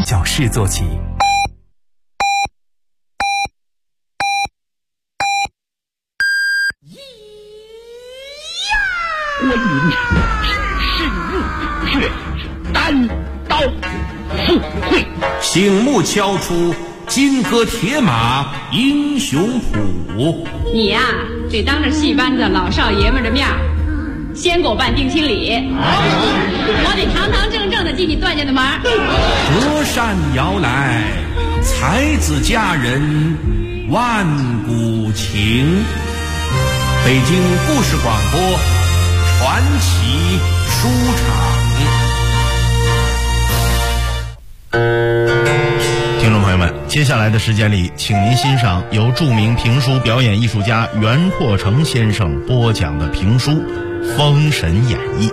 从小事做起。 关云长只身入血，单刀赴会， 醒目敲出金戈铁马英雄谱。 你呀，得当着戏班子老少爷们的面先给我办定亲礼，我得堂堂正正的进你段家的门。 隔山遥来，才子佳人万古情。北京故事广播传奇书场。 听众朋友们，接下来的时间里，请您欣赏由著名评书表演艺术家袁阔成先生播讲的评书《封神演义》。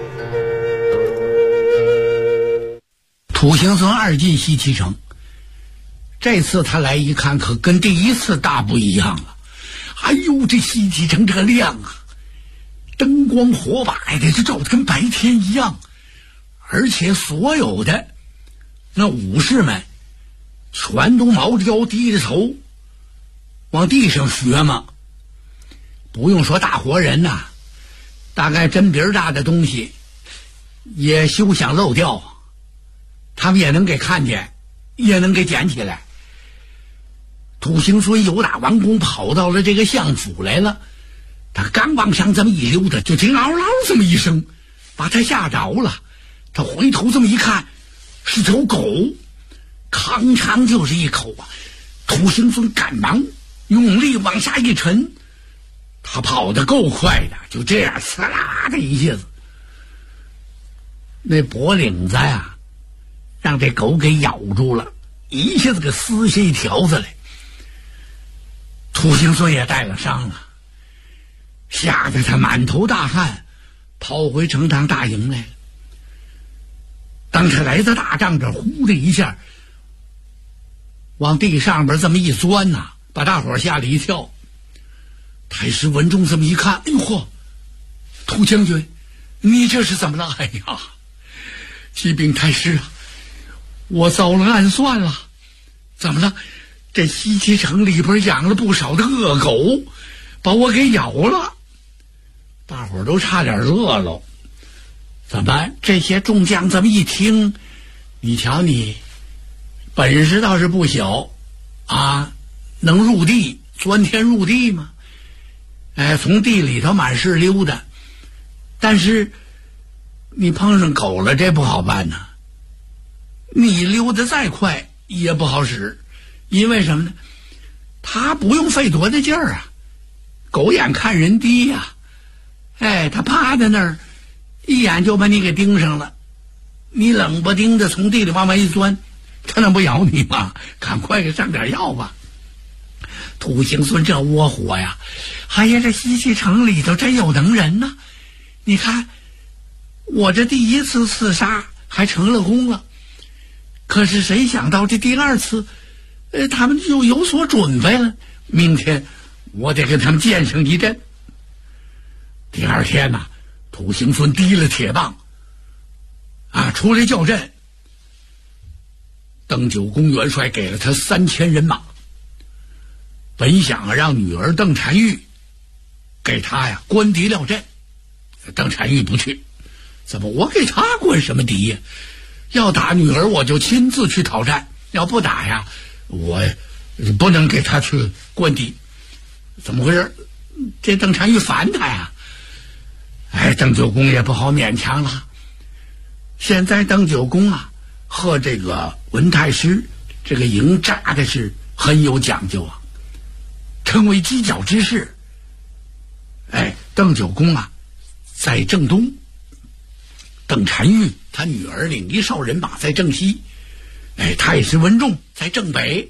土行孙二进西岐城，这次他来一看，可跟第一次大不一样了。哎呦，这西岐城这个亮啊，灯光火把的，就照得跟白天一样。而且所有的那武士们全都毛着腰低着头往地上学嘛。不用说大活人呐，大概针鼻大的东西也休想漏掉，他们也能给看见，也能给捡起来。土行孙由打王宫跑到了这个相府来了，他刚往上这么一溜达，就听嗷嗷这么一声，把他吓着了。他回头这么一看，是条狗，吭哧就是一口啊！土行孙赶忙用力往下一沉，他跑得够快的，就这样呲啦的一下子，那脖领子呀，让这狗给咬住了，一下子给撕下一条子来。土行孙也带了伤啊，吓得他满头大汗，跑回成堂大营来了。当他来到大帐这，呼的一下往地上边这么一钻呐，把大伙吓了一跳。太师文仲这么一看，哎呦嚯，土将军，你这是怎么了？哎呀，启禀太师啊，我遭了暗算了。怎么了？这西岐城里边养了不少的恶狗，把我给咬了。大伙都差点乐了。怎么这些众将这么一听，你瞧你本事倒是不小啊，能入地钻天入地吗？哎，从地里头满是溜达，但是你碰上狗了，这不好办呐。你溜达再快也不好使，因为什么呢？他不用费多大劲儿啊，狗眼看人低呀，哎，他趴在那儿，一眼就把你给盯上了。你冷不丁的从地里往外一钻，他能不咬你吗？赶快给上点药吧。土行孙这窝火呀，哎呀，这西岐城里头真有能人呐！你看我这第一次刺杀还成了功了，可是谁想到这第二次他们就有所准备了，明天我得跟他们见上一阵。第二天呐，土行孙提了铁棒啊，出来叫阵。邓九公元帅给了他3000人马，本想让女儿邓婵玉给他呀关敌料阵。邓婵玉不去，怎么我给他关什么敌呀？要打女儿我就亲自去讨战，要不打呀我不能给他去关敌。怎么回事？这邓婵玉烦他呀。哎，邓九公也不好勉强了。现在邓九公啊和这个文太师这个营扎的是很有讲究啊，成为犄角之势。哎，邓九公啊在正东，邓婵玉他女儿领1哨人马在正西，哎，太师文仲在正北。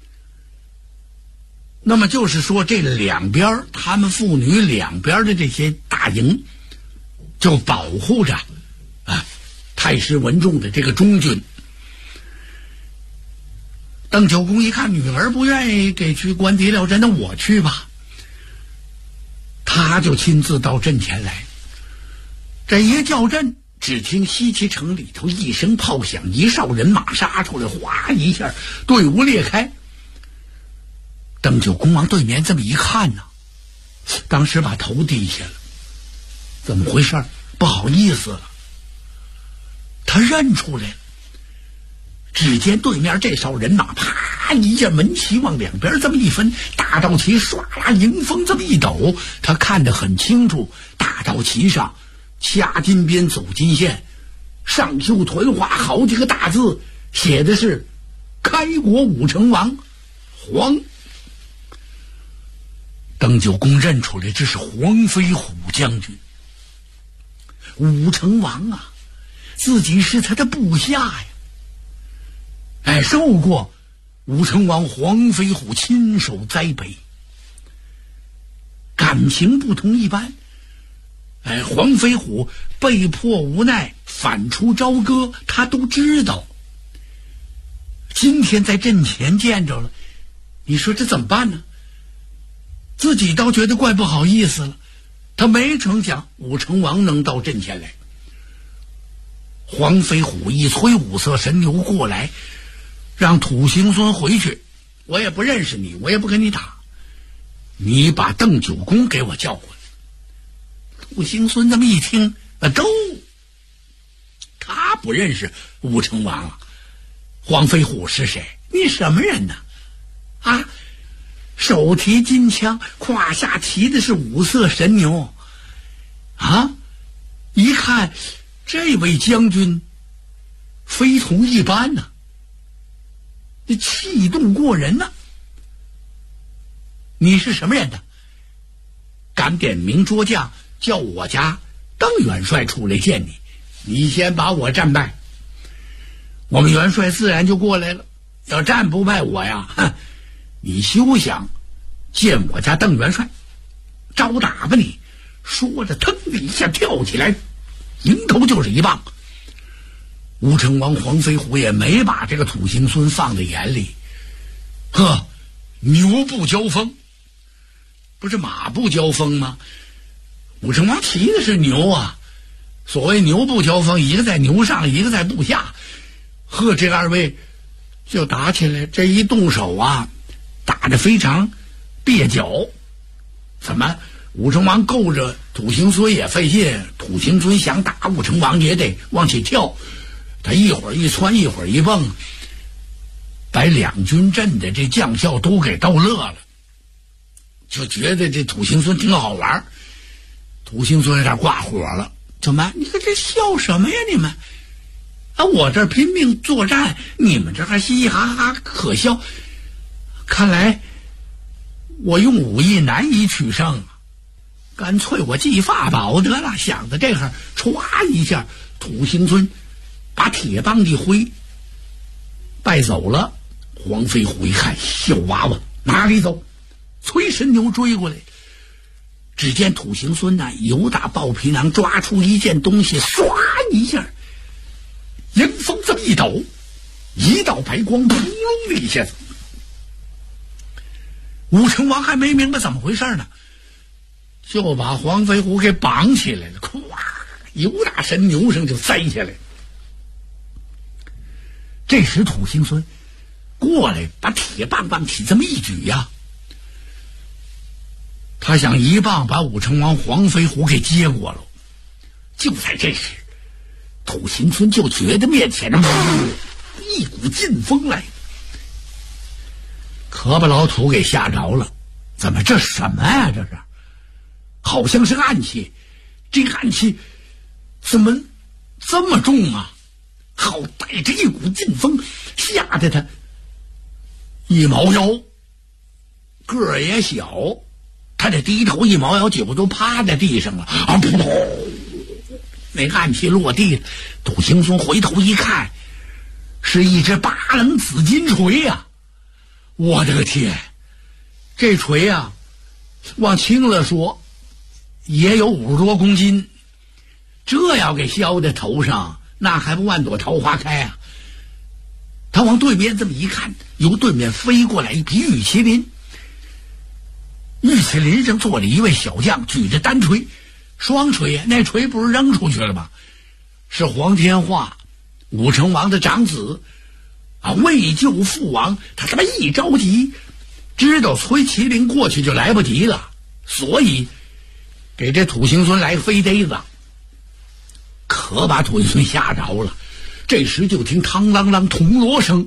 那么就是说这两边他们父女两边的这些大营就保护着啊太师文仲的这个中军。邓九公一看女儿不愿意给去关敌料阵，那我去吧，他就亲自到阵前来。这一叫阵， 只听西岐城里头一声炮响，一哨人马杀出来，哗一下队伍裂开。邓九公往对面这么一看呢，当时把头低下了。怎么回事？不好意思了。他认出来了，只见对面这哨人马啪一下门旗往两边这么一分，大道旗唰啦迎风这么一抖，他看得很清楚，大道旗上掐金边走金线，上绣团花好几个大字，写的是开国武成王黄。邓九公认出来，这是黄飞虎将军。武成王啊，自己是他的部下呀，受过武成王黄飞虎亲手栽培，感情不同一般。黄飞虎被迫无奈反出朝歌，他都知道。今天在阵前见着了，你说这怎么办呢？自己倒觉得怪不好意思了，他没成想武成王能到阵前来。黄飞虎一催五色神牛过来，让土行孙回去，我也不认识你，我也不跟你打，你把邓九公给我叫过来。土行孙这么一听，都他不认识武成王啊。黄飞虎是谁？你什么人呢？啊，手提金枪，胯下骑的是五色神牛啊！一看这位将军非同一般呐，这气度过人呐。你是什么人呢？敢点名捉将，叫我家邓元帅出来见你，你先把我战败，我们元帅自然就过来了。要战不败我呀，你休想见我家邓元帅，招打吧你！说着，腾的一下跳起来，迎头就是一棒。武成王黄飞虎也没把这个土行孙放在眼里，牛不交锋，不是马不交锋吗？武成王骑的是牛啊，所谓牛不交锋，一个在牛上，一个在部下。这二位就打起来，这一动手啊，打得非常蹩脚。怎么武成王够着土行孙也费劲，土行孙想打武成王也得往起跳，他一会儿一窜，一会儿一蹦，把两军阵的这将校都给逗乐了，就觉得这土行孙挺好玩。土行孙有点挂火了，怎么你看这笑什么呀你们啊？我这拼命作战，你们这还嘻嘻哈哈可笑，看来我用武艺难以取胜啊，干脆我继法宝得了。想着这会儿，歘一下，土行孙把铁棒一挥，败走了。黄飞虎一看，小娃娃哪里走？催神牛追过来。只见土行孙呢，由打豹皮囊抓出一件东西，唰一下，迎风这么一抖，一道白光，扑隆的一下子。武成王还没明白怎么回事呢，就把黄飞虎给绑起来了，咵，由打神牛上就栽下来。这时土行孙过来，把铁棒往起这么一举呀，他想一棒把武成王黄飞虎给接过了。就在这时，土行孙就觉得面前一股劲风来，可把老土给吓着了。怎么这什么呀？这是好像是暗器，这暗器怎么这么重啊？好带着一股劲风，吓得他一毛腰，个儿也小，他这低头一毛腰，几乎都趴在地上了啊！扑通，那暗器落地了。土行孙回头一看，是一只八棱紫金锤呀！我的个天，这锤啊，往轻了说也有50多公斤，这要给削在头上，那还不万朵桃花开啊！他往对面这么一看，由对面飞过来一匹玉麒麟，玉麒麟上坐着一位小将，举着单锤，双锤，那锤不是扔出去了吗？ 是黄天化，武成王的长子啊，为救父王，他他妈一着急，知道崔麒麟过去就来不及了，所以给这土行孙来个飞逮子，可把土行孙吓着了。这时就听嘡啷啷铜锣声，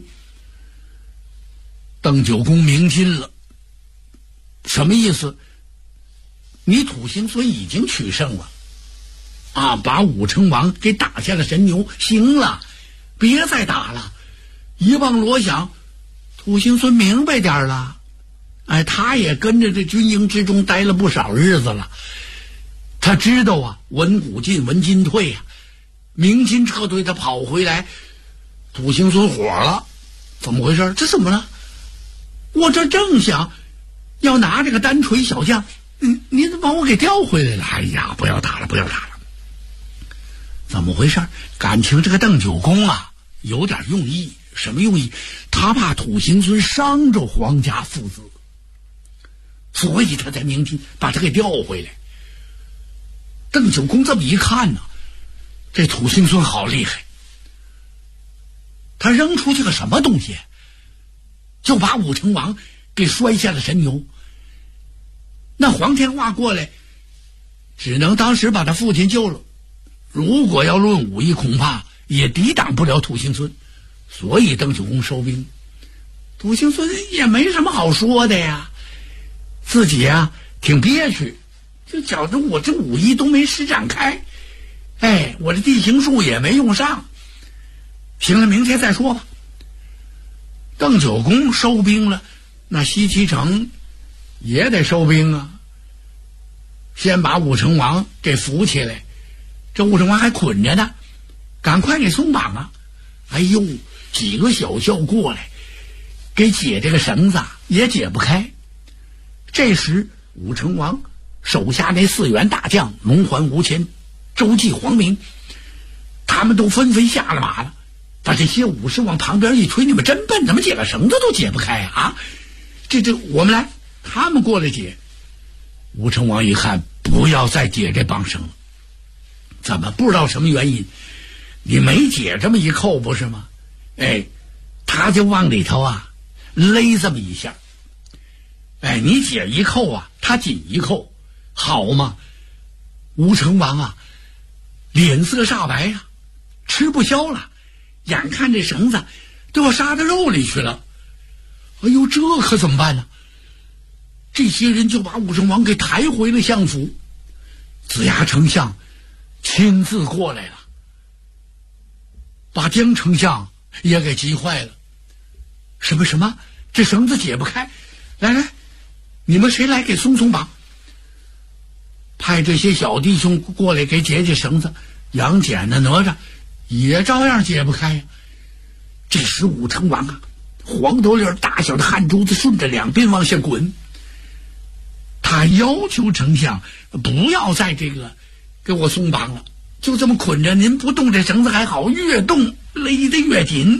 邓九公鸣金了。什么意思？你土行孙已经取胜了啊，把武成王给打下了神牛，行了，别再打了。一望锣响，土行孙明白点了，哎，他也跟着这军营之中待了不少日子了，他知道啊，文武进文金退啊，鸣金撤退，他跑回来，土行孙火了，怎么回事？这怎么了？我这正想要拿这个单锤小将，你怎么把我给调回来了？哎呀，不要打了，不要打了！怎么回事？感情这个邓九公啊，有点用意。什么用意？他怕土行孙伤着皇家父子，所以他才鸣金把他给调回来。邓九公这么一看呢，这土行孙好厉害，他扔出去个什么东西，就把武成王给摔下了神牛。那黄天化过来，只能当时把他父亲救了。如果要论武艺，恐怕也抵挡不了土行孙。所以邓九公收兵，土行孙也没什么好说的呀，自己啊挺憋屈，就觉着我这武艺都没施展开，哎，我这地形术也没用上，行了，明天再说吧。邓九公收兵了，那西岐城也得收兵啊，先把武成王给扶起来，这武成王还捆着呢，赶快给松绑啊！哎呦，几个小校过来给解这个绳子也解不开。这时武成王手下那4员大将龙环、吴谦、周济、黄明，他们都纷纷下了马了，把这些武士往旁边一推，你们真笨，怎么解个绳子都解不开啊？这我们来，他们过来解。武成王一看，不要再解这绑绳了，怎么不知道什么原因？你没解这么一扣不是吗？哎，他就往里头啊勒这么一下，哎，你解一扣啊，他紧一扣，好嘛？吴成王啊脸色煞白呀，吃不消了，眼看这绳子都要杀到肉里去了。哎呦，这可怎么办呢？这些人就把武成王给抬回了相府，子牙丞相亲自过来了，把江丞相也给急坏了。什么？这绳子解不开，来，你们谁来给松松绑？派这些小弟兄过来给解绳子。杨戬的哪吒也照样解不开呀。这时武成王啊，黄豆粒大小的汗珠子顺着两边往下滚，他要求丞相不要再这个给我松绑了，就这么捆着，您不动这绳子还好，越动勒得越紧。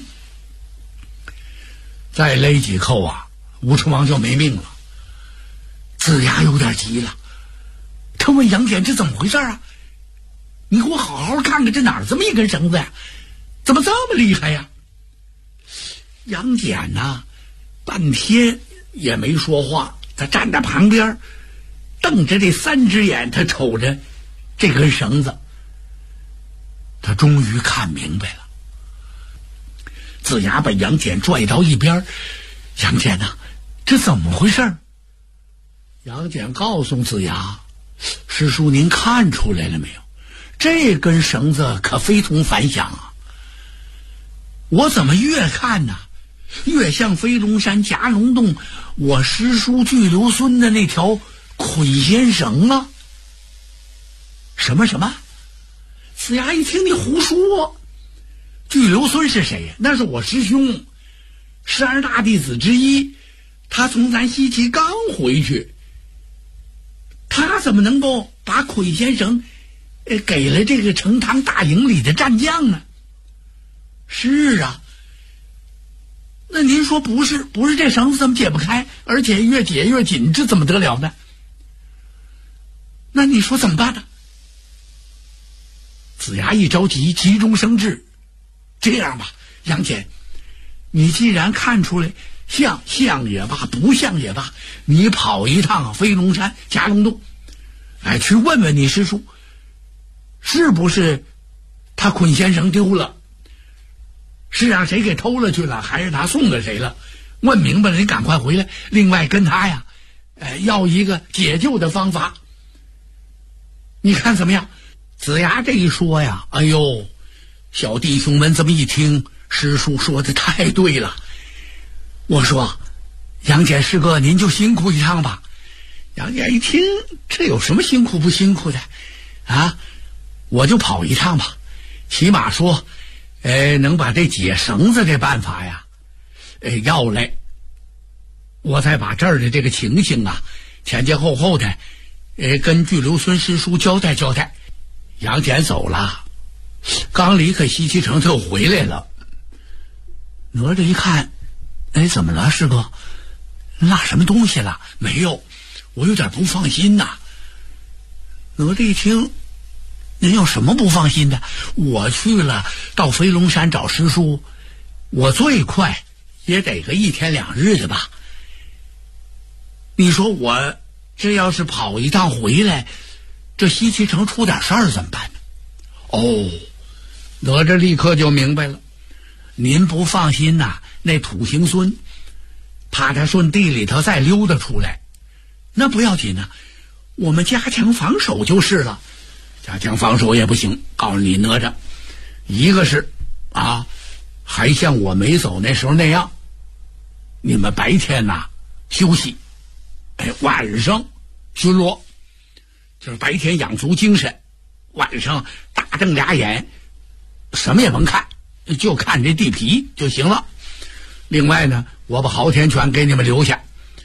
再勒几扣啊，武成王就没命了。子牙有点急了，他问杨戬这怎么回事啊？你给我好好看看，这哪儿这么一根绳子呀？怎么这么厉害呀？杨戬呢，半天也没说话，他站在旁边瞪着这3只眼，他瞅着这根绳子，他终于看明白了。子牙把杨戬拽到一边，杨戬呐，这怎么回事？杨戬告诉子牙，师叔您看出来了没有？这根绳子可非同凡响啊！我怎么越看呢，越像飞龙山夹龙洞我师叔巨留孙的那条捆仙绳啊！什么？子牙一听你胡说，巨留孙是谁呀？那是我师兄，12大弟子之一，他从咱西岐刚回去，他怎么能够把捆仙绳给了这个成汤大营里的战将呢？是啊，那您说不是这绳子怎么解不开，而且越解越紧，这怎么得了呢？那你说怎么办呢？ 子牙一着急，急中生智，这样吧，杨戬，你既然看出来像也罢，不像也罢，你跑一趟飞龙山夹龙洞，去问问你师叔，是不是他捆先生丢了，是让谁给偷了去了，还是他送给谁了？问明白了，你赶快回来。另外跟他呀，要一个解救的方法，你看怎么样？子牙这一说呀，哎呦，小弟兄们这么一听，师叔说的太对了。我说，杨戬师哥，您就辛苦一趟吧。杨戬一听，这有什么辛苦不辛苦的啊？我就跑一趟吧，起码说，能把这解绳子这办法呀，要来，我再把这儿的这个情形啊，前后后的，跟巨留孙师叔交代交代。杨戬走了，刚离开西岐城，他又回来了。哪吒一看，怎么了，师哥？落什么东西了？没有，我有点不放心呐。哪吒一听，您有什么不放心的？我去了，到飞龙山找师叔，我最快也得个1天2日的吧。你说我这要是跑一趟回来，这西岐城出点事儿怎么办呢？哪吒立刻就明白了，您不放心呐，那土行孙怕他顺地里头再溜达出来，那不要紧呢，我们加强防守就是了。加强防守也不行，告诉你哪吒，一个是还像我没走那时候那样，你们白天休息，晚上巡逻，就是白天养足精神，晚上大睁俩眼，什么也甭看，就看这地皮就行了。另外呢，我把昊天拳给你们留下，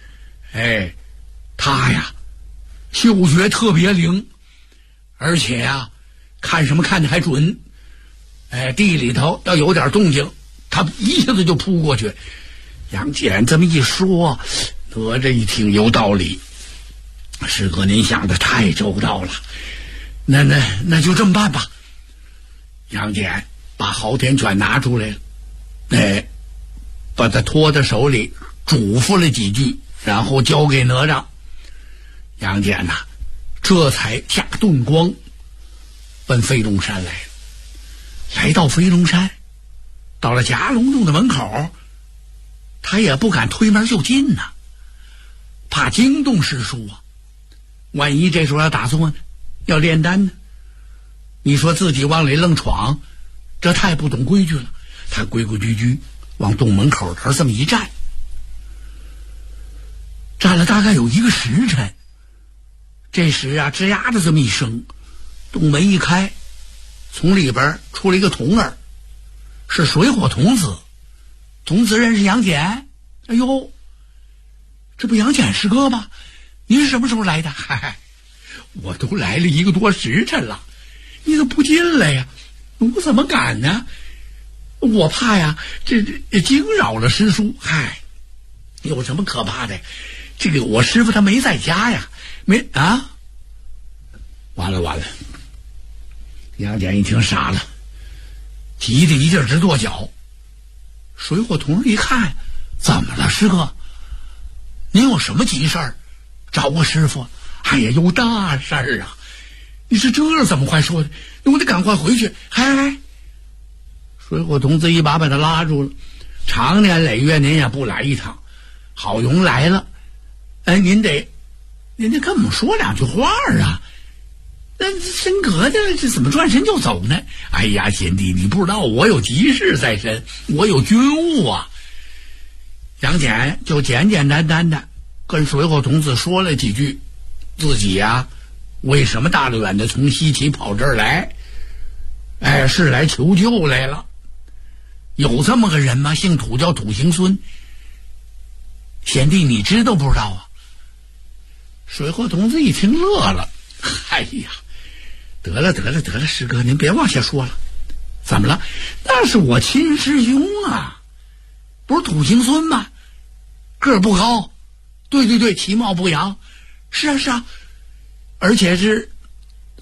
他呀嗅觉特别灵，而且呀看什么看得还准，地里头要有点动静，他一下子就扑过去。杨戬这么一说，哪吒一听有道理，师哥您想的太周到了，那就这么办吧。杨戬把昊天拳拿出来了，把他托在手里嘱咐了几句，然后交给哪吒。杨戬这才驾遁光奔飞龙山来了。来到飞龙山，到了夹龙洞的门口，他也不敢推门就进呐，怕惊动师叔啊。万一这时候要打算要炼丹呢，你说自己往里愣闯，这太不懂规矩了。他规规矩矩往洞门口这这么一站，站了大概有1个时辰。这时吱呀的这么一声，洞门一开，从里边出了一个童儿，是水火童子。童子认识杨戬，哎呦，这不杨戬师哥吗？您是什么时候来的？嗨，我都来了1个多时辰了，你怎么不进来呀？我怎么敢呢？我怕呀，这惊扰了师叔。嗨，有什么可怕的？这个我师父他没在家呀，完了！杨戬一听傻了，急得一劲直跺脚。水火童一看，怎么了师哥？您有什么急事儿？找我师父？哎呀，有大事儿啊！你是这怎么快说的？我得赶快回去。水火童子一把他拉住了。长年累月您也不来一趟，好容来了，您得跟我们说2句话啊！那升格的这怎么转身就走呢？哎呀，贤弟，你不知道我有急事在身，我有军务啊！杨戬就简简单单的跟水火童子说了几句，自己呀为什么大远的从西岐跑这儿来，是来求救来了。有这么个人吗？姓土，叫土行孙。贤弟你知道不知道啊？水火童子一听乐了，哎呀，得了，师哥您别往下说了。怎么了？那是我亲师兄啊，不是土行孙吗？个儿不高，对，其貌不扬，是啊，而且是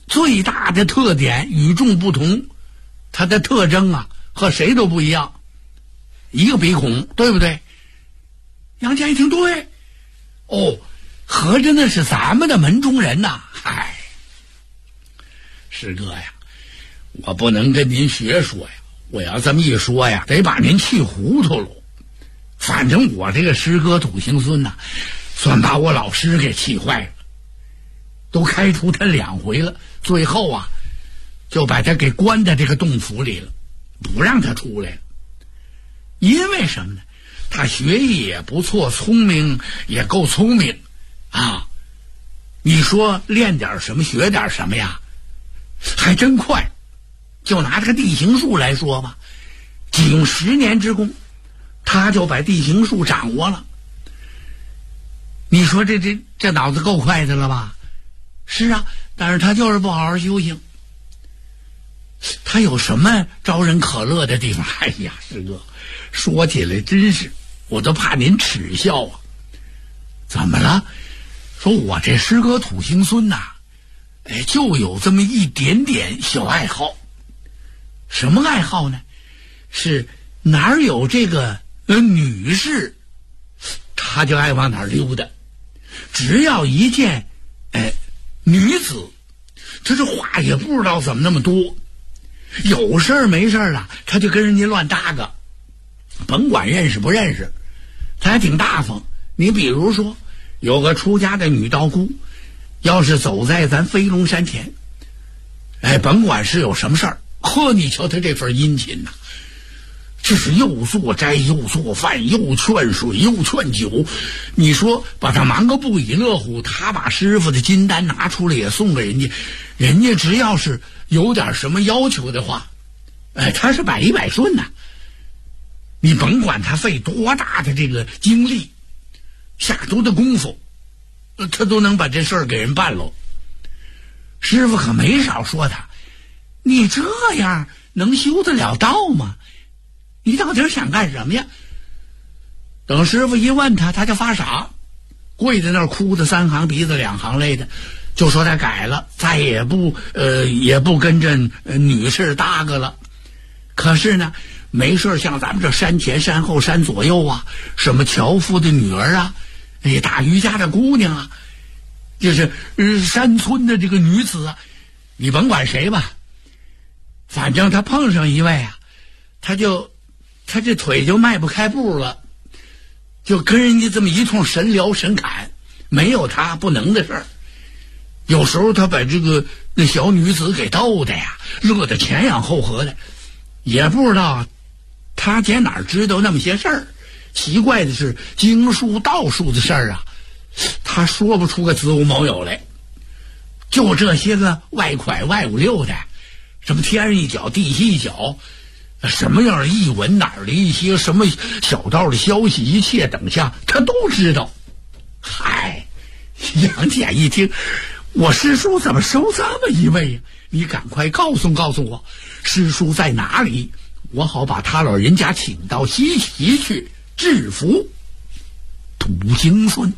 最大的特点与众不同，它的特征啊和谁都不一样，一个鼻孔，对不对？杨家一听，对，哦，合着那是咱们的门中人呐。嗨，师哥呀，我不能跟您学说呀，我要这么一说呀，得把您气糊涂了。反正我这个师哥土行孙呐，算把我老师给气坏了，都开除他2回了，最后啊就把他给关在这个洞府里了，不让他出来了。因为什么呢？他学艺也不错，聪明也够聪明啊。你说练点什么学点什么呀，还真快。就拿这个地形术来说吧，仅用10年之功，他就把地形术掌握了。你说这脑子够快的了吧？是啊，但是他就是不好好修行。他有什么招人可乐的地方？哎呀，师哥，说起来真是，我都怕您耻笑啊。怎么了？说我这师哥土行孙呐，就有这么一点点小爱好。什么爱好呢？是哪儿有这个女士，他就爱往哪儿溜达。只要一见女子，他这话也不知道怎么那么多，有事儿没事儿啊，他就跟人家乱搭个，甭管认识不认识，他还挺大方。你比如说有个出家的女道姑，要是走在咱飞龙山前，甭管是有什么事儿，呵，你瞧他这份殷勤呐，这是又做斋又做饭又劝水又劝酒。你说把他忙个不亦乐乎，他把师傅的金丹拿出来也送给人家，人家只要是有点什么要求的话，他是百依百顺呐。你甭管他费多大的这个精力，下多的功夫，他都能把这事儿给人办了。师傅可没少说他，你这样能修得了道吗？你到底想干什么呀？等师傅一问他，他就发傻，跪在那儿哭的3行鼻子2行泪的，就说他改了，再也不跟着女士搭个了。可是呢，没事像咱们这山前山后山左右啊，什么樵夫的女儿啊，大渔家的姑娘啊，就是山村的这个女子啊，你甭管谁吧，反正他碰上一位啊，他这腿就迈不开步了，就跟人家这么一通神聊神侃，没有他不能的事儿。有时候他把那小女子给逗的呀，乐得前仰后合的，也不知道他在哪儿知道那么些事儿。奇怪的是，经术道术的事儿啊，他说不出个子午卯酉来，就这些个外快外五六的，什么天上一脚地下一脚，什么样的译文，哪儿的一些什么小道的消息，一切等下他都知道。嗨，杨戬一听，我师叔怎么收这么一位呀？你赶快告诉我，师叔在哪里，我好把他老人家请到西岐去制服土行孙。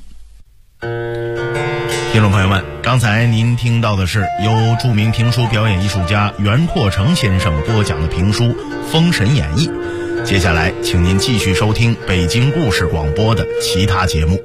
听众朋友们，刚才您听到的是由著名评书表演艺术家袁阔成先生播讲的评书《封神演义》。接下来请您继续收听北京故事广播的其他节目。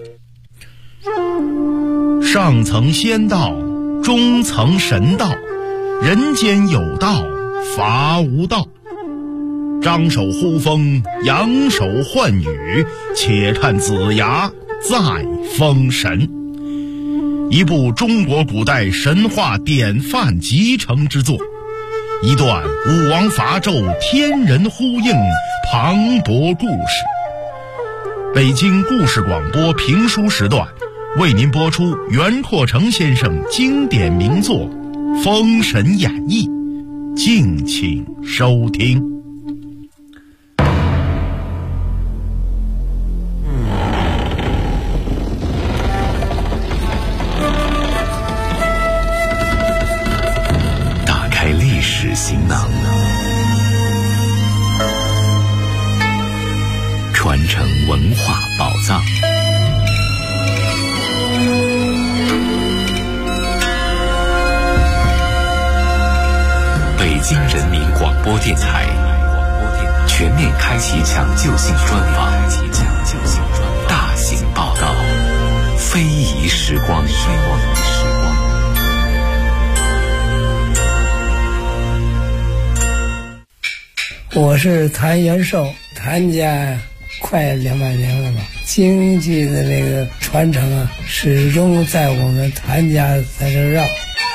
上层仙道，中层神道，人间有道，伐无道。张手呼风，扬手唤雨，且看子牙在封神。一部中国古代神话典范集成之作，一段武王伐纣天人呼应磅礴故事。北京故事广播评书时段为您播出袁阔成先生经典名作《封神演义》，敬请收听。 行囊，传承文化宝藏， 京人民广播电台全面开启抢救性专访，大型报道，非遗时光。 我是谭元寿，谭家快200年了吧，京剧的那个传承啊，始终在我们谭家在这绕。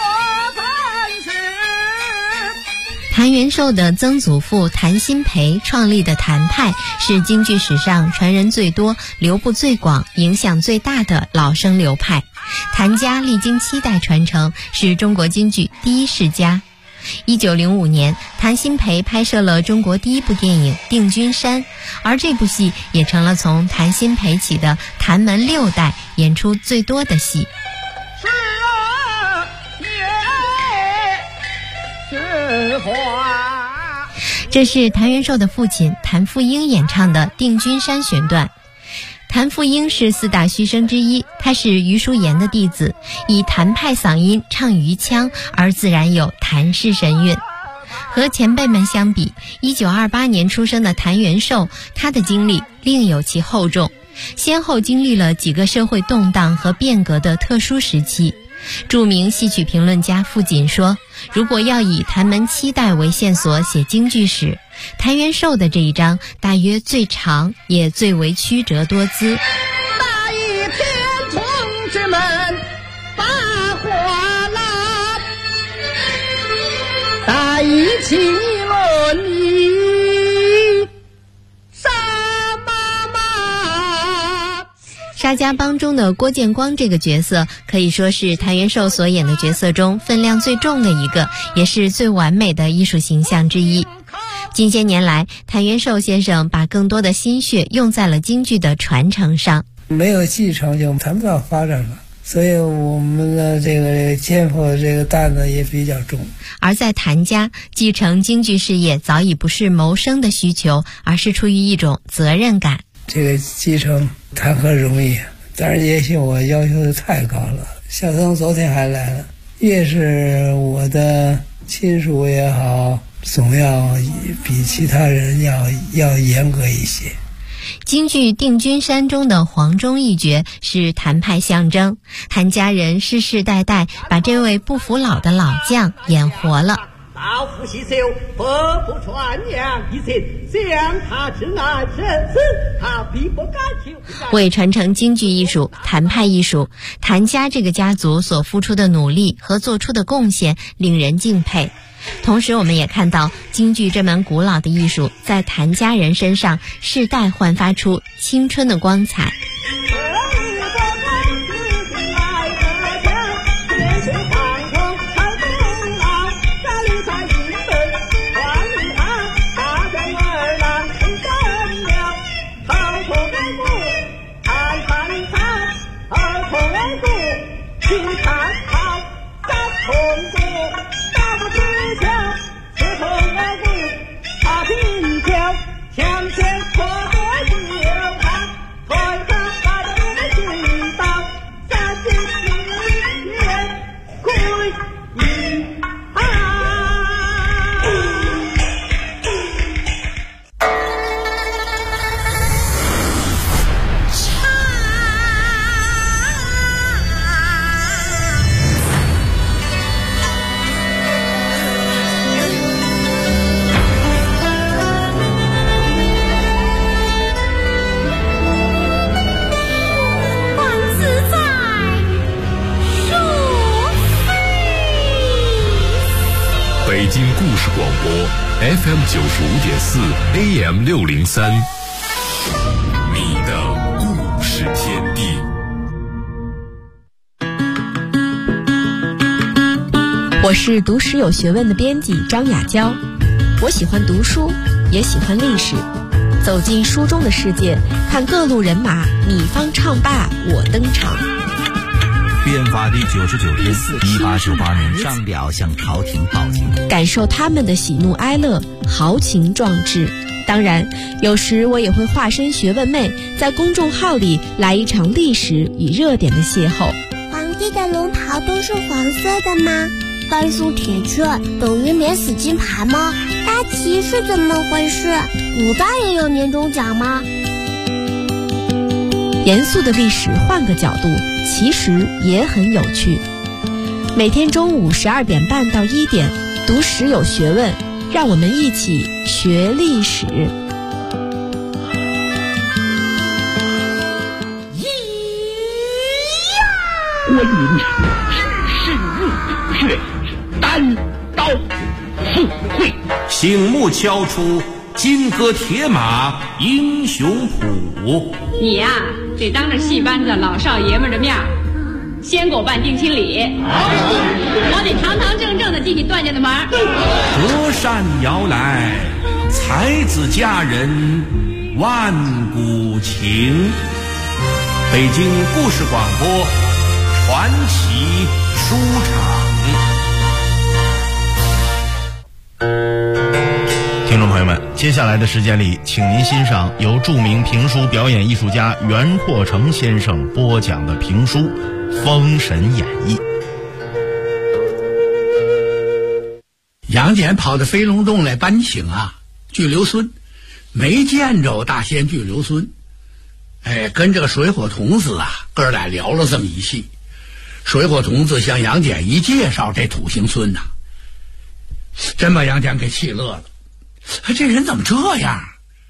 谭元寿的曾祖父谭鑫培创立的谭派是京剧史上传人最多、流布最广、影响最大的老生流派。谭家历经7代传承，是中国京剧第一世家。1905年，谭鑫培拍摄了中国第一部电影《定军山》，而这部戏也成了从谭鑫培起的谭门6代演出最多的戏。这是谭元寿的父亲谭富英演唱的《定军山》选段。谭富英是4大须生之一，他是余叔岩的弟子，以谭派嗓音唱余腔，而自然有谭氏神韵。和前辈们相比，1928年出生的谭元寿，他的经历另有其厚重，先后经历了几个社会动荡和变革的特殊时期。著名戏曲评论家傅锦说，如果要以谭门7代为线索写京剧史，谭元寿的这一章大约最长，也最为曲折多姿。 大义天从之门把花篮，大义起论义沙妈妈。 沙家浜中的郭建光这个角色可以说是谭元寿所演的角色中分量最重的一个，也是最完美的艺术形象之一。近些年来，谭元寿先生把更多的心血用在了京剧的传承上。 没有继承就谈不到发展了，所以我们的这个肩负的这个担子也比较重。 而在谭家，继承京剧事业早已不是谋生的需求，而是出于一种责任感。 这个继承谈何容易，但是也许我要求的太高了。小曾昨天还来了，越是我的亲属也好，总要比其他人要严格一些。 京剧《定军山》中的黄忠一角是谭派象征，谭家人世世代代把这位不服老的老将演活了。 老夫习修，伯父传扬一切，向他之难生死，他必不敢求。 为传承京剧艺术、谭派艺术，谭家这个家族所付出的努力和做出的贡献令人敬佩。同时我们也看到京剧这门古老的艺术在谭家人身上世代焕发出青春的光彩。 北京故事广播 FM 95.4 AM 603，你的故事天地。 我是读史有学问的编辑张雅娇，我喜欢读书，也喜欢历史，走进书中的世界，看各路人马你方唱罢我登场。 变法第99天，1898年上表向朝廷报警， 感受他们的喜怒哀乐、豪情壮志。当然，有时我也会化身学问妹，在公众号里来一场历史与热点的邂逅。 皇帝的龙袍都是黄色的吗？ 甘肃铁券等于免死金牌吗？大旗是怎么回事？古代也有年终奖吗？ 严肃的历史换个角度，其实也很有趣。每天中午12点半到1点，读史有学问，让我们一起学历史。 观音只是入虎穴，单刀赴会， 醒目敲出金戈铁马英雄谱。 你呀，得当着戏班子老少爷们的面先给我办定亲礼，我得堂堂正正的进你段家的门。 隔山摇来，才子佳人万古情。北京故事广播传奇书场。 听众朋友们，接下来的时间里，请您欣赏由著名评书表演艺术家袁阔成先生播讲的评书《封神演义》。 杨戬跑到飞龙洞来搬请巨留孙，没见着大仙巨留孙，跟这个水火童子哥俩聊了这么一戏。水火童子向杨戬一介绍这土行孙真把杨戬给气乐了。这人怎么这样？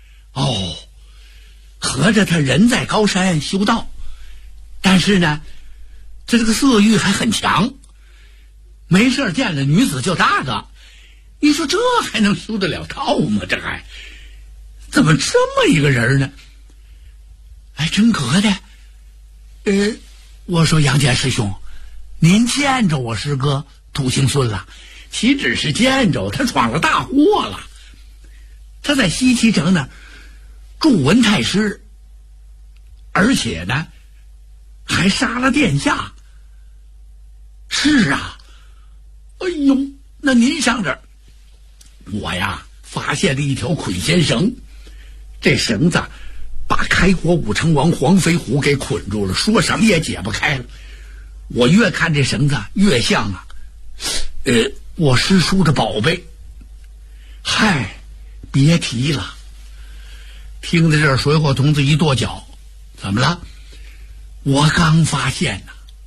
合着他人在高山修道，但是呢，这个色欲还很强，没事见了女子就大个。你说这还能修得了道吗？这还怎么这么一个人呢？真格的。我说杨戬师兄，您见着我师哥土行孙了？岂止是见着，他闯了大祸了。他在西岐城那儿助文太师，而且呢还杀了殿下。是啊，那您上这儿，我呀发现了一条捆仙绳，这绳子把开国武成王黄飞虎给捆住了，说什么也解不开了。我越看这绳子越像我师叔的宝贝。别提了。听到这儿，水火童子一跺脚，怎么了？我刚发现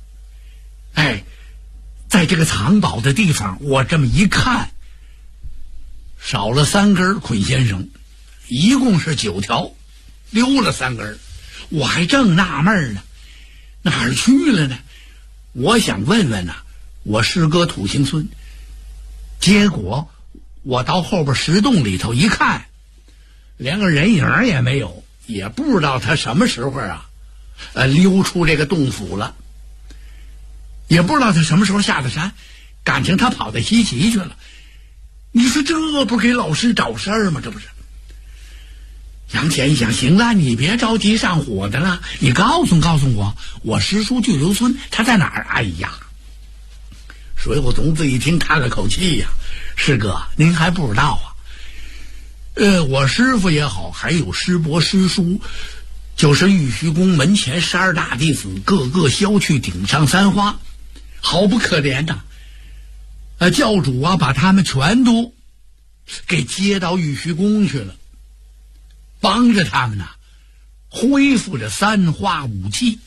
在这个藏宝的地方，我这么一看，少了3根捆仙绳，一共是9条，溜了3根。我还正纳闷呢，哪儿去了呢？我想问问我师哥土行孙，结果我到后边石洞里头一看，连个人影也没有，也不知道他什么时候溜出这个洞府了，也不知道他什么时候下的山，感情他跑到西岐去了。你说这不给老师找事儿吗？这不是。杨戬一想，行了，你别着急上火的了，你告诉我师叔巨留孙他在哪儿？水火童子一听叹了口气师哥您还不知道我师父也好，还有师伯师叔，就是玉虚宫门前12大弟子，个个削去顶上3花，好不可怜教主把他们全都给接到玉虚宫去了，帮着他们恢复着3花武器。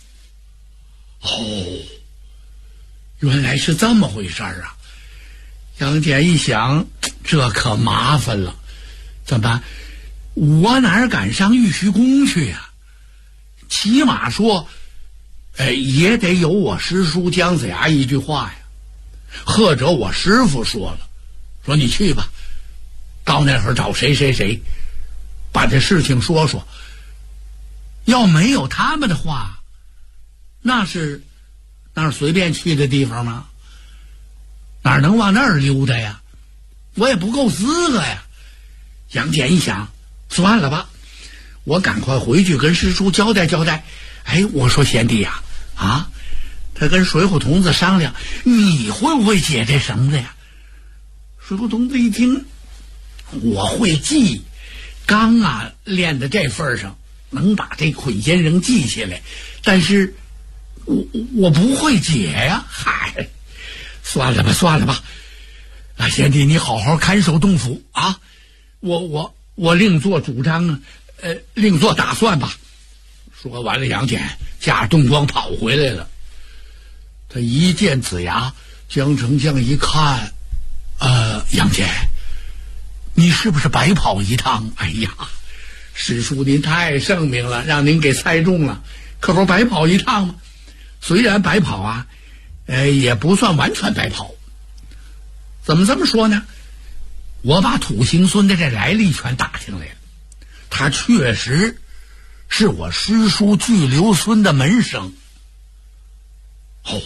原来是这么回事杨戬一想，这可麻烦了，怎么办？我哪敢上玉虚宫去起码说也得有我师叔姜子牙一句话或者我师父说了，说你去吧，到那会儿找谁谁谁把这事情说说。要没有他们的话，那是随便去的地方吗？哪能往那儿溜达呀？我也不够资格呀。杨戬一想，算了吧，我赶快回去跟师叔交代交代。我说贤弟他跟水火童子商量，你会不会解这绳子呀？水火童子一听，我会系，刚练到这份上，能把这捆仙绳系起来，但是我不会解呀。 算了吧，啊，贤弟，你好好看守洞府啊，我另做主张，另做打算吧。说完了，杨戬驾着洞光跑回来了。他一见子牙，江丞相一看，杨戬，你是不是白跑一趟？哎呀，师叔您太圣明了，让您给猜中了，可不是白跑一趟吗？虽然白跑啊，也不算完全白跑。怎么这么说呢？我把土行孙的这来历全打听来了，他确实是我师叔巨留孙的门生。哦，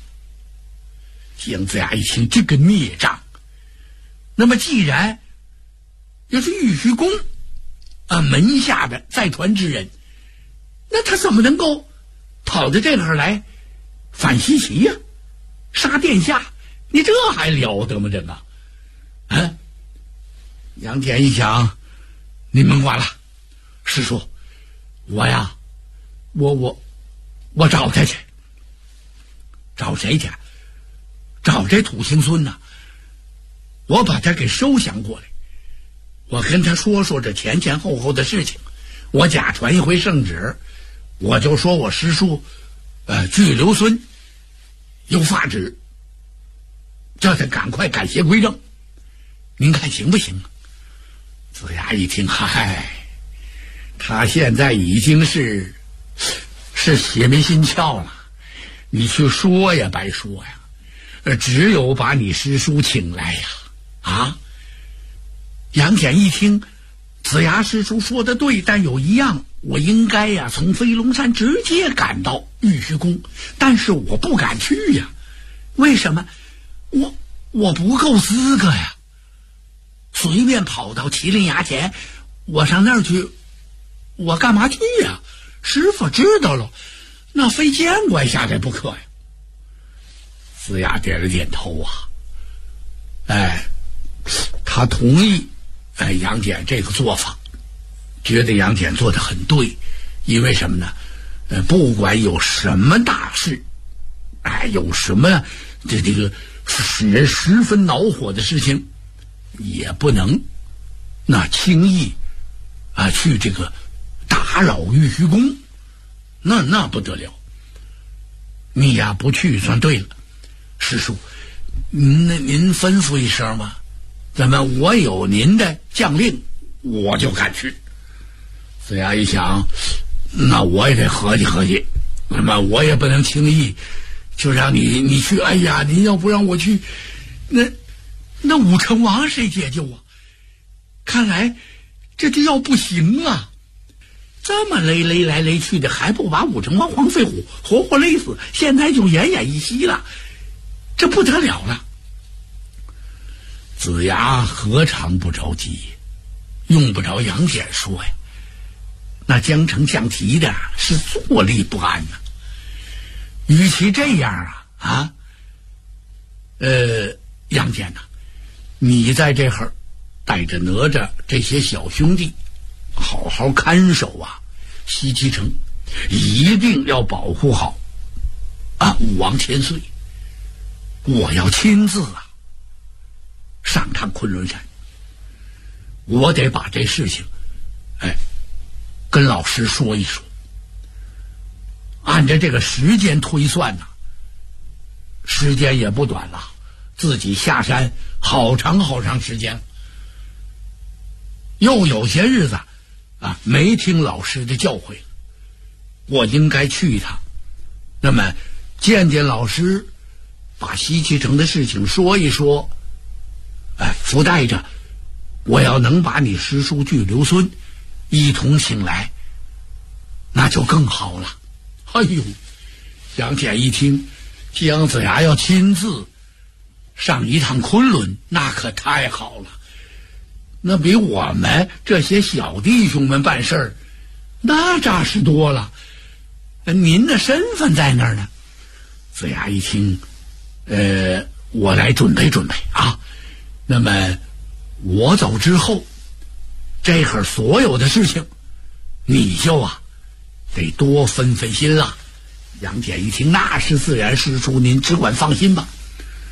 姜子牙一听这个孽障，那么既然要是玉虚宫门下的在传之人，那他怎么能够跑到这儿来反西岐呀，杀殿下？你这还了得吗？这个杨戬一想，你甭管了，师叔，我呀，我找他去。找谁去？找这土行孙呢？我把他给收降过来，我跟他说这前后的事情，我假传一回圣旨，我就说我师叔巨留孙有发旨，叫他赶快改邪归正，您看行不行？子牙一听，嗨，他现在已经是邪迷心窍了，你去说也白说呀，只有把你师叔请来呀！啊！杨戬一听，子牙师叔说的对，但有一样，我应该呀从飞龙山直接赶到玉虚宫，但是我不敢去呀。为什么？我不够资格呀。随便跑到麒麟崖前，我上那儿去，我干嘛去呀？师傅知道了，那非见怪下来不可呀。子牙点了点头啊，他同意杨戬这个做法，觉得杨戬做得很对，因为什么呢？不管有什么大事，有什么这个使人十分恼火的事情，也不能那轻易去这个打扰玉虚宫，那不得了。你呀不去算对了，师叔，您吩咐一声吗？怎么我有您的将令，我就敢去。子牙一想，那我也得合计合计，那么我也不能轻易就让你去。哎呀，您要不让我去，那武成王谁解救啊？看来这就要不行啊！这么勒来勒去的，还不把武成王黄飞虎活活勒死？现在就奄奄一息了，这不得了了！子牙何尝不着急，用不着杨戬说呀。那江丞相提的是坐立不安呐。与其这样杨戬呐，你在这会儿带着哪吒这些小兄弟，好好看守西岐城，一定要保护好武王千岁。我要亲自上趟昆仑山，我得把这事情跟老师说一说。按照这个时间推算时间也不短了，自己下山好长时间了，又有些日子没听老师的教诲了，我应该去一趟，那么见见老师，把西岐城的事情说一说，附带着我要能把你师叔巨留孙一同请来，那就更好了。哎呦，杨戬一听姜子牙要亲自上一趟昆仑，那可太好了，那比我们这些小弟兄们办事儿那扎实多了。您的身份在那儿呢。子牙一听，我来准备准备那么我走之后，这会儿所有的事情你就得多分分心了。杨戬一听，那是自然，师叔您只管放心吧。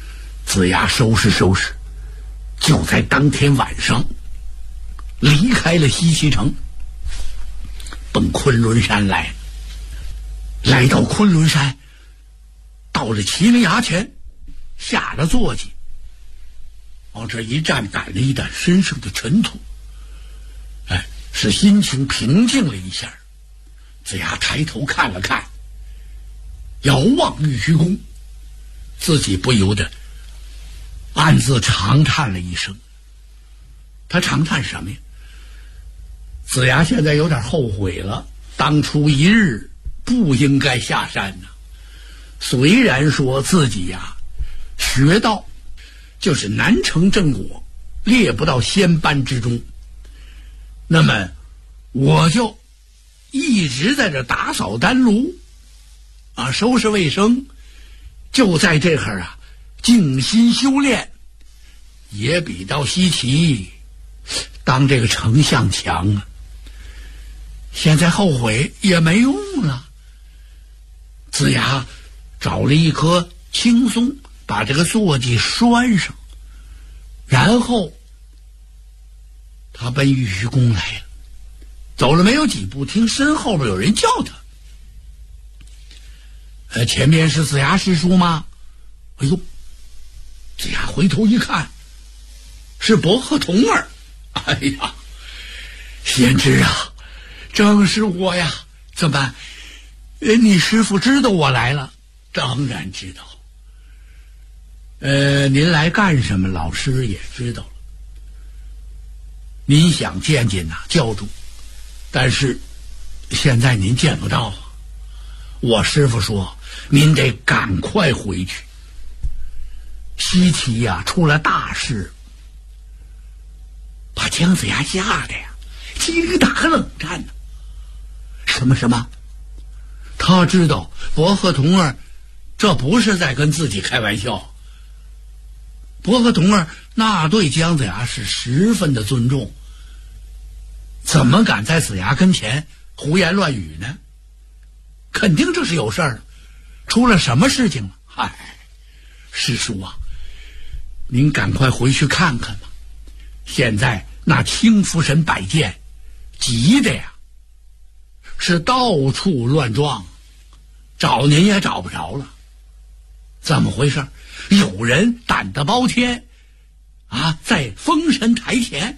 子牙收拾收拾，就在当天晚上离开了西岐城，奔昆仑山来。来到昆仑山，到了麒麟崖前，下了坐骑，往这一站，掸了一掸身上的尘土，使心情平静了一下。子牙抬头看了看，遥望玉虚宫，自己不由得暗自长叹了一声。他长叹什么呀？子牙现在有点后悔了，当初一日不应该下山呢。虽然说自己呀学道就是难成正果，列不到仙班之中，那么我就一直在这打扫丹炉收拾卫生，就在这会静心修炼，也比到西岐当这个丞相强啊。现在后悔也没用了。子牙找了一棵青松，把这个坐骑拴上，然后他奔玉虚宫来了。走了没有几步，听身后边有人叫他。前面是子牙师叔吗？哎呦，子牙回头一看，是伯鹤童儿。哎呀，贤侄啊，正是我呀！怎么，你师父知道我来了？当然知道。您来干什么？老师也知道了。您想见见教主，但是现在您见不到啊。我师父说您得赶快回去，西岐出了大事，把姜子牙吓得鸡里打个冷战呢。什么？他知道伯鹤童儿这不是在跟自己开玩笑。伯鹤童儿那对姜子牙是十分的尊重，怎么敢在子牙跟前胡言乱语呢？肯定这是有事儿，出了什么事情了？嗨，师叔啊，您赶快回去看看吧。现在那青福神摆件急的是到处乱撞，找您也找不着了。怎么回事？有人胆大包天在封神台前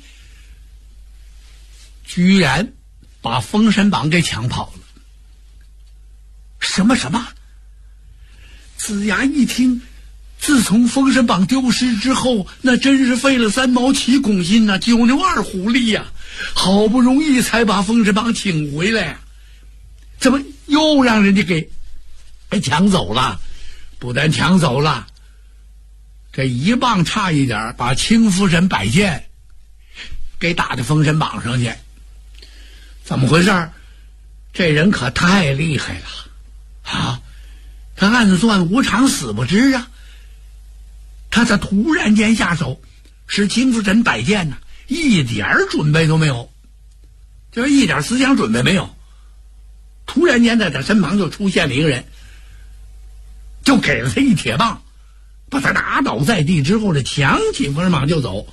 居然把封神榜给抢跑了。什么？子牙一听，自从封神榜丢失之后，那真是费了3毛7公斤9牛2虎力好不容易才把封神榜请回来怎么又让人家给抢走了？不但抢走了，这一棒差一点把青福神摆件给打到封神榜上去。怎么回事？这人可太厉害了他暗算无常死不知他突然间下手，使青福神摆件一点准备都没有，就是一点思想准备没有。突然间在他身旁就出现了一个人，就给了他一铁棒，把他打倒在地之后抢起封神榜就走。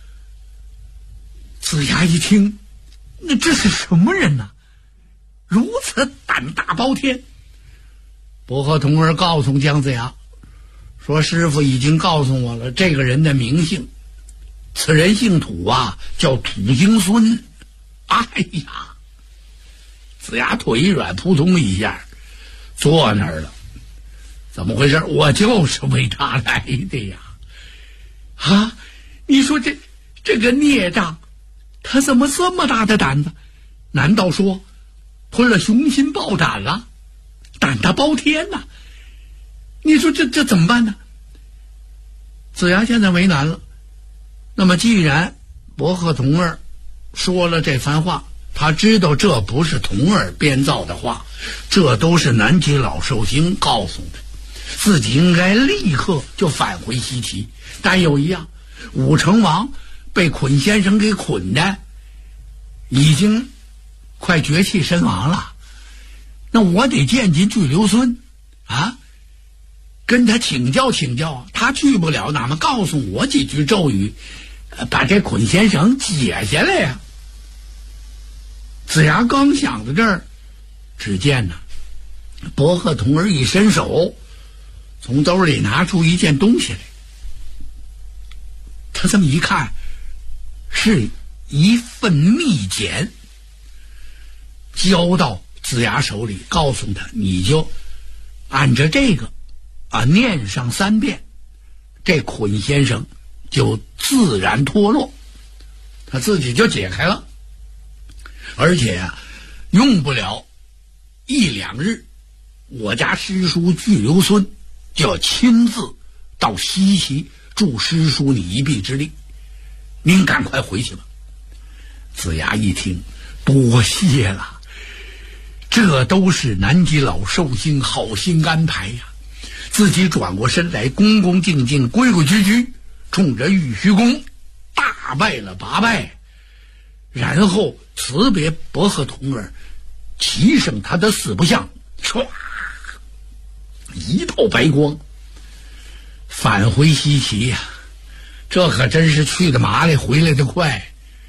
子牙一听，那这是什么人呢？如此胆大包天。伯鹤童儿告诉姜子牙说，师父已经告诉我了这个人的名姓，此人姓土叫土鹰孙。哎呀，子牙腿一软，扑通一下坐那儿了。怎么回事？我就是为他来的呀！你说这个孽障，他怎么这么大的胆子？难道说吞了雄心豹胆了？胆大包天你说这怎么办呢？子牙现在为难了。那么既然伯鹤童儿说了这番话，他知道这不是童儿编造的话，这都是南极老寿星告诉的，自己应该立刻就返回西岐。但有一样，武成王被捆先生给捆的已经快绝气身亡了，那我得见进巨留孙跟他请教请教，他去不了，哪么告诉我几句咒语，把这捆仙绳解下来呀。子牙刚想到这儿，只见呢，伯鹤童儿一伸手，从兜里拿出一件东西来。他这么一看，是一份密简，交到子牙手里，告诉他，你就按着这个念上3遍，这捆仙绳就自然脱落，他自己就解开了。而且用不了1、2日，我家师叔巨留孙就要亲自到西岐助师叔你一臂之力，您赶快回去吧。子牙一听，多谢了，这都是南极老寿星好心安排呀。自己转过身来，恭恭敬敬规规矩矩冲着玉虚宫大拜了8拜，然后辞别伯鹤童儿，骑上他的4不像，唰一道白光返回西岐呀。这可真是去的麻利，回来的快。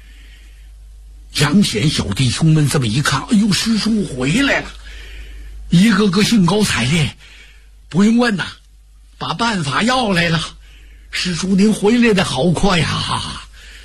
杨显小弟兄们这么一看，哎呦，师叔回来了，一个个兴高采烈。不用问呐，把办法要来了。师叔您回来的好快呀！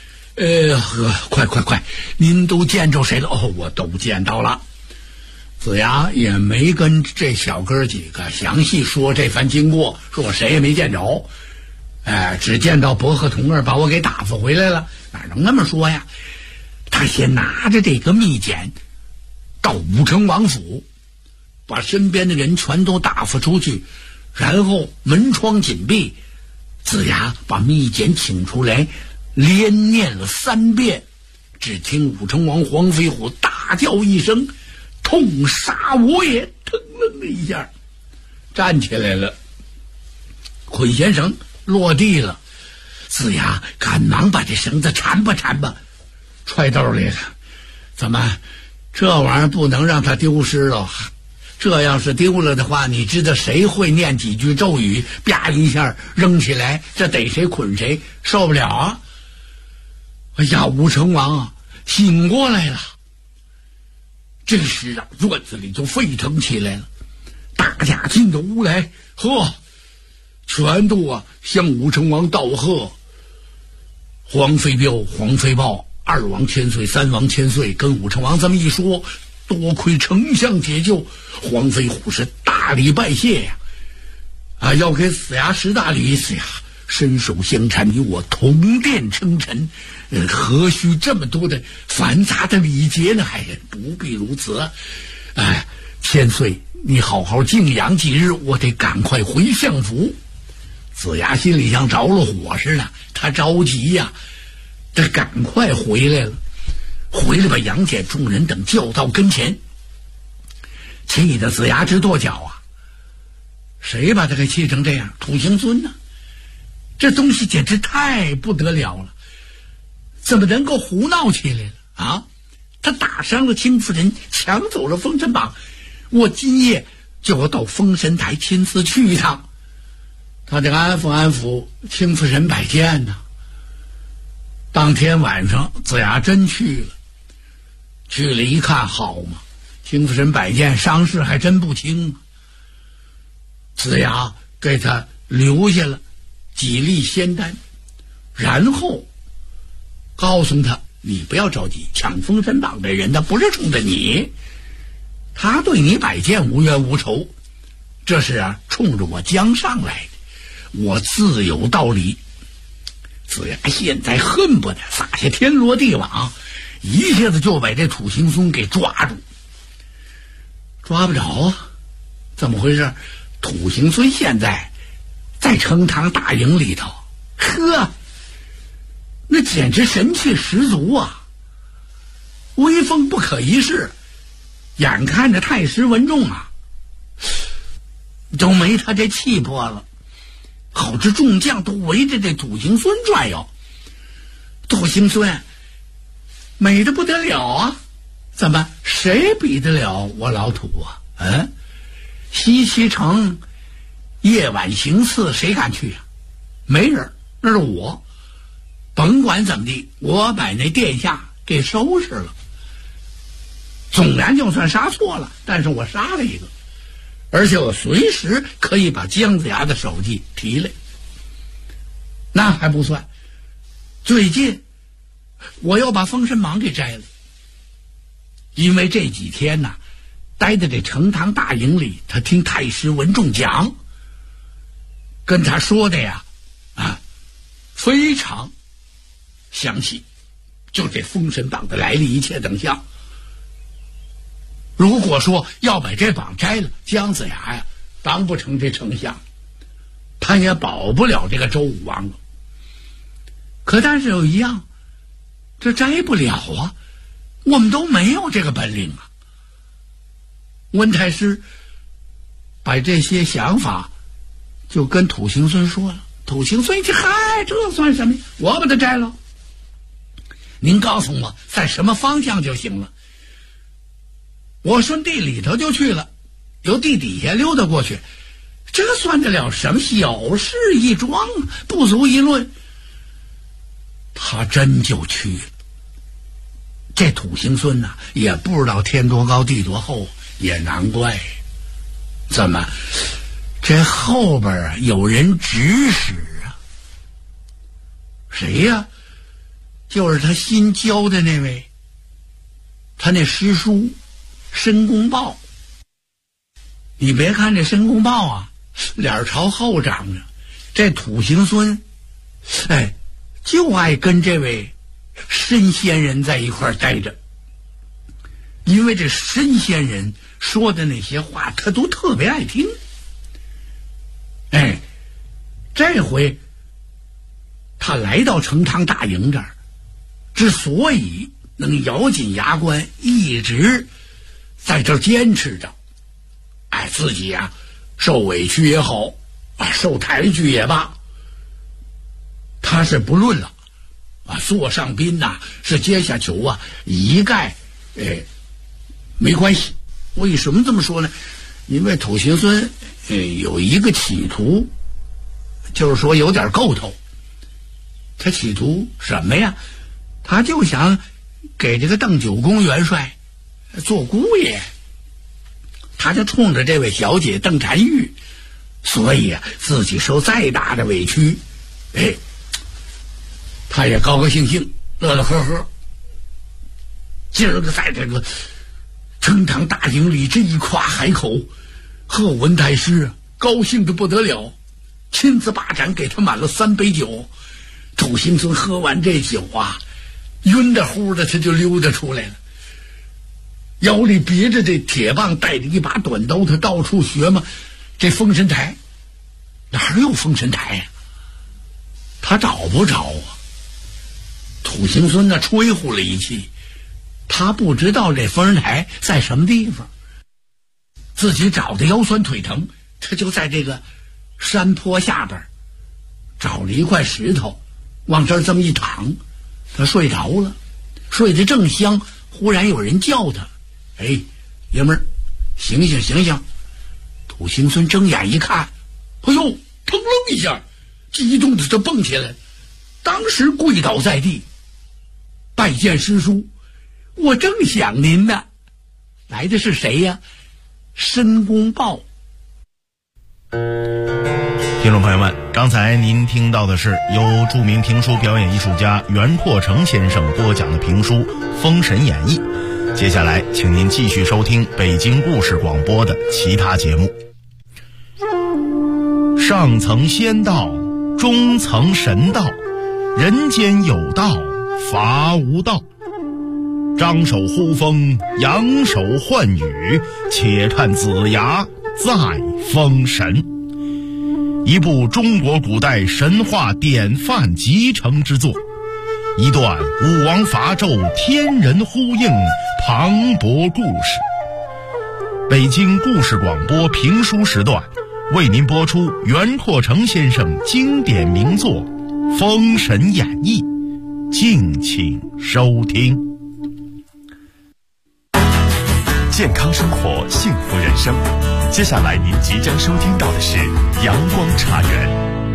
快，您都见着谁了？我都见到了。子牙也没跟这小哥几个详细说这番经过，说我谁也没见着，只见到伯鹤童儿把我给打发回来了，哪能那么说呀？他先拿着这个密简到武成王府，把身边的人全都打发出去，然后门窗紧闭。子牙把密简请出来，连念了3遍，只听武成王黄飞虎大叫一声，痛杀我也！腾楞的一下站起来了，捆仙绳落地了。子牙赶忙把这绳子缠吧揣兜里了。怎么，这玩意儿不能让它丢失了，这要是丢了的话，你知道谁会念几句咒语，啪一下扔起来，这逮谁捆谁，受不了啊！哎呀，武成王醒过来了。这时院子里就沸腾起来了，大家进到屋来，全都向武成王道贺。黄飞彪、黄飞豹2王千岁、3王千岁跟武成王这么一说，多亏丞相解救，黄飞虎是大礼拜谢呀！要给子牙10大礼，子牙伸手相搀，你我同殿称臣，何须这么多的繁杂的礼节呢？不必如此。千岁，你好好静养几日，我得赶快回相府。子牙心里像着了火似的，他着急呀，得赶快回来了。回来把杨戬众人等叫到跟前，气得子牙直跺脚啊！谁把他给气成这样？土行孙呢？这东西简直太不得了了，怎么能够胡闹起来了啊？他打伤了青夫人，抢走了封神榜，我今夜就要到封神台亲自去一趟，他得安抚青夫人摆剑呢。当天晚上子牙真去了一看，好嘛，青夫人摆剑伤势还真不轻啊。子牙给他留下了几粒仙丹，然后告诉他，你不要着急，抢封神榜的人他不是冲着你，他对你摆剑无冤无仇，这是冲着我江上来的，我自有道理。子牙现在恨不得撒下天罗地网，一下子就把这土行孙给抓住。抓不着啊，怎么回事？土行孙现在在成堂大营里头，那简直神气十足啊，威风不可一世。眼看着太师文仲都没他这气魄了，好这众将都围着这土行孙转悠。土行孙美得不得了啊，怎么谁比得了我老土啊？西岐城夜晚行刺谁敢去呀？没人，那是我。甭管怎么地，我把那殿下给收拾了。纵然就算杀错了，但是我杀了一个，而且我随时可以把姜子牙的首级提来。那还不算，最近我又把封神榜给摘了，因为这几天呢，待在这成堂大营里，他听太师文仲讲，跟他说的呀，非常详细，就这封神榜的来历一切等向。如果说要把这榜摘了，姜子牙呀当不成这丞相，他也保不了这个周武王了。可但是有一样，这摘不了啊，我们都没有这个本领啊。温太师把这些想法就跟土行孙说了，土行孙一听，嗨，这算什么？我把它摘了，您告诉我在什么方向就行了。我顺地里头就去了，由地底下溜达过去，这算得了什么？小事一桩，不足一论。他真就去了。这土行孙呐，也不知道天多高地多厚，也难怪。怎么这后边啊有人指使啊？谁呀？就是他新教的那位，他那师叔申公豹。你别看这申公豹啊，脸朝后长着，这土行孙，就爱跟这位申仙人在一块待着，因为这申仙人说的那些话，他都特别爱听。这回他来到成汤大营这儿，之所以能咬紧牙关一直在这儿坚持着，自己啊受委屈也好，受抬举也罢，他是不论了，座上宾呐，是阶下囚啊，一概没关系。为什么这么说呢？因为土行孙有一个企图，就是说有点够头。他企图什么呀？他就想给这个邓九公元帅做姑爷，他就冲着这位小姐邓婵玉，所以啊，自己受再大的委屈，他也高高兴兴，乐乐呵呵。今儿个在这个成堂大营里这一夸海口，贺文太师高兴得不得了，亲自把盏给他满了3杯酒。土行孙喝完这酒啊，晕得乎的，他就溜达出来了，腰里别着这铁棒，带着一把短刀，他到处学嘛。这封神台哪有封神台呀？他找不着啊。土行孙呢吹呼了一气，他不知道这封神台在什么地方，自己找的腰酸腿疼，他就在这个山坡下边找了一块石头，往这儿这么一躺，他睡着了，睡得正香，忽然有人叫他，爷们儿，醒醒醒醒！土行孙睁眼一看，哎呦，腾楞一下，激动的就蹦起来，当时跪倒在地，拜见师叔，我正想您呢。来的是谁呀？申公豹。 听众朋友们，刚才您听到的是由著名评书表演艺术家袁拓成先生播讲的评书《封神演义》。接下来请您继续收听北京故事广播的其他节目。上层仙道，中层神道，人间有道，伐无道。张手呼风，扬手唤雨，且看子牙再封神。一部中国古代神话典范集成之作，一段武王伐纣天人呼应磅礴故事。北京故事广播评书时段为您播出袁拓成先生经典名作《封神演义》，敬请收听。 健康生活，幸福人生。 接下来您即将收听到的是阳光茶园。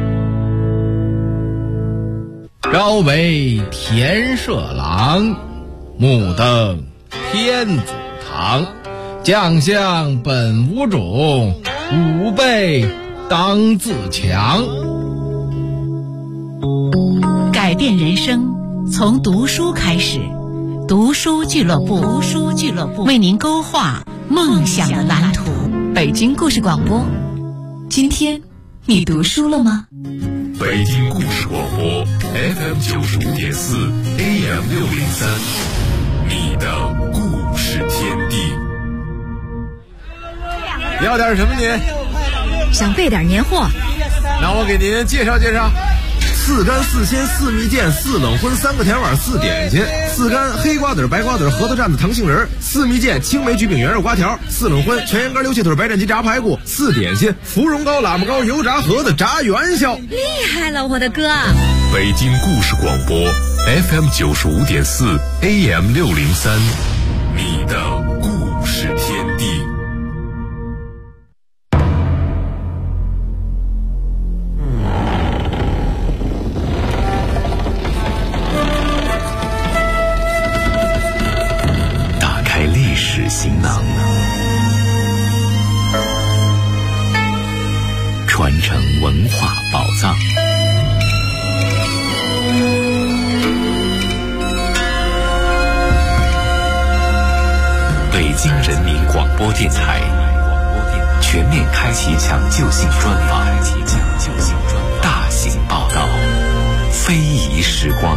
朝为田舍郎，暮登天祖堂。将相本无种，吾辈当自强。 改变人生，从读书开始。读书俱乐部，为您勾画梦想的蓝图。北京故事广播，今天你读书了吗？ 北京故事广播 FM95.4 AM603， 你的故事天地。 要点什么您？ 想备点年货， 那我给您介绍介绍。4干4鲜4蜜饯4冷荤3个甜碗4点心，4干黑瓜子白瓜子核桃蘸子糖杏仁，4蜜饯青梅焗饼圆肉瓜条，4冷荤全羊肝溜切腿白斩鸡炸排骨，4点心芙蓉糕喇嘛糕油炸盒子炸元宵。 厉害了，我的哥！ 北京故事广播 FM95.4 AM603， 你的故事天地。行囊，传承文化宝藏。北京人民广播电台全面开启抢救性专访，大型报道，非遗时光。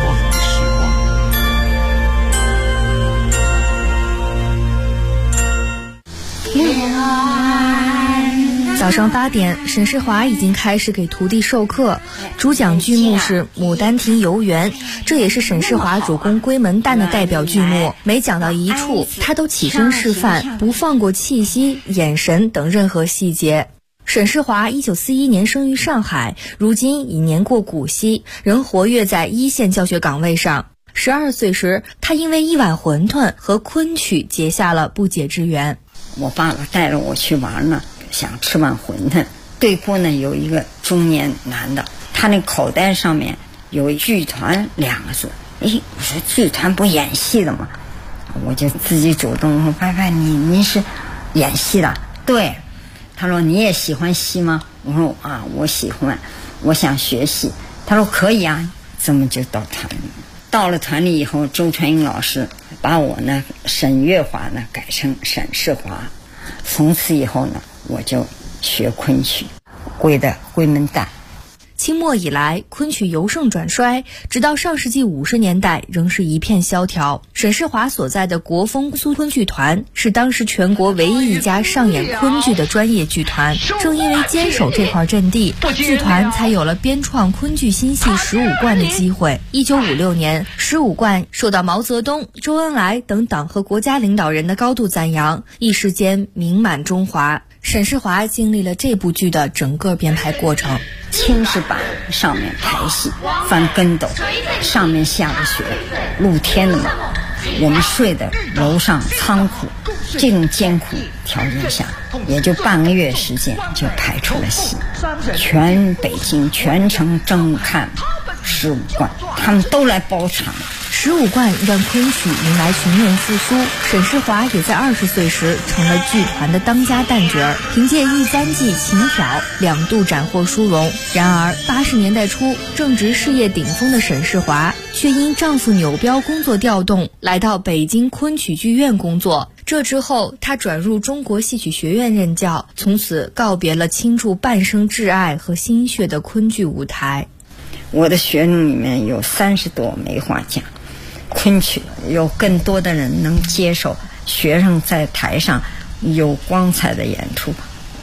早上8点，沈世华已经开始给徒弟授课。主讲剧目是《牡丹亭游园》，这也是沈世华主攻闺门旦的代表剧目。每讲到一处，他都起身示范，不放过气息、眼神等任何细节。沈世华1941年生于上海，如今已年过古稀，仍活跃在一线教学岗位上。12岁时，他因为一碗馄饨和昆曲结下了不解之缘。 我爸爸带着我去玩呢，想吃碗馄饨。对过呢有一个中年男的，他那口袋上面有剧团2个字。我说剧团不演戏的吗？我就自己主动说：“伯伯，你是演戏的？”对。他说：“你也喜欢戏吗？”我说：“啊，我喜欢，我想学戏。”他说：“可以啊。”这么就到团里。到了团里以后，周传英老师把我呢沈月华呢改成沈世华。从此以后呢，我就学昆曲，归的闺门旦。 清末以来，昆曲由盛转衰，直到上世纪50年代仍是一片萧条。沈世华所在的国风苏昆剧团是当时全国唯一一家上演昆剧的专业剧团。正因为坚守这块阵地，剧团才有了编创昆剧新戏15贯的机会。1956年，15贯受到毛泽东、周恩来等党和国家领导人的高度赞扬，一时间名满中华。沈世华经历了这部剧的整个编排过程。 青石板上面排戏，翻跟斗，上面下着雪，露天的嘛。我们睡的楼上仓库，这种艰苦条件下，也就半个月时间就排出了戏。全北京全城争看15贯，他们都来包场。 15贯让昆曲迎来全面复苏，沈世华也在20岁时成了剧团的当家旦角，凭借一簪记琴挑2度斩获殊荣。然而80年代初，正值事业顶峰的沈世华却因丈夫扭标工作调动，来到北京昆曲剧院工作。这之后，他转入中国戏曲学院任教，从此告别了倾注半生挚爱和心血的昆剧舞台。 我的学生里面有30多枚画家，昆曲有更多的人能接受学生在台上有光彩的演出，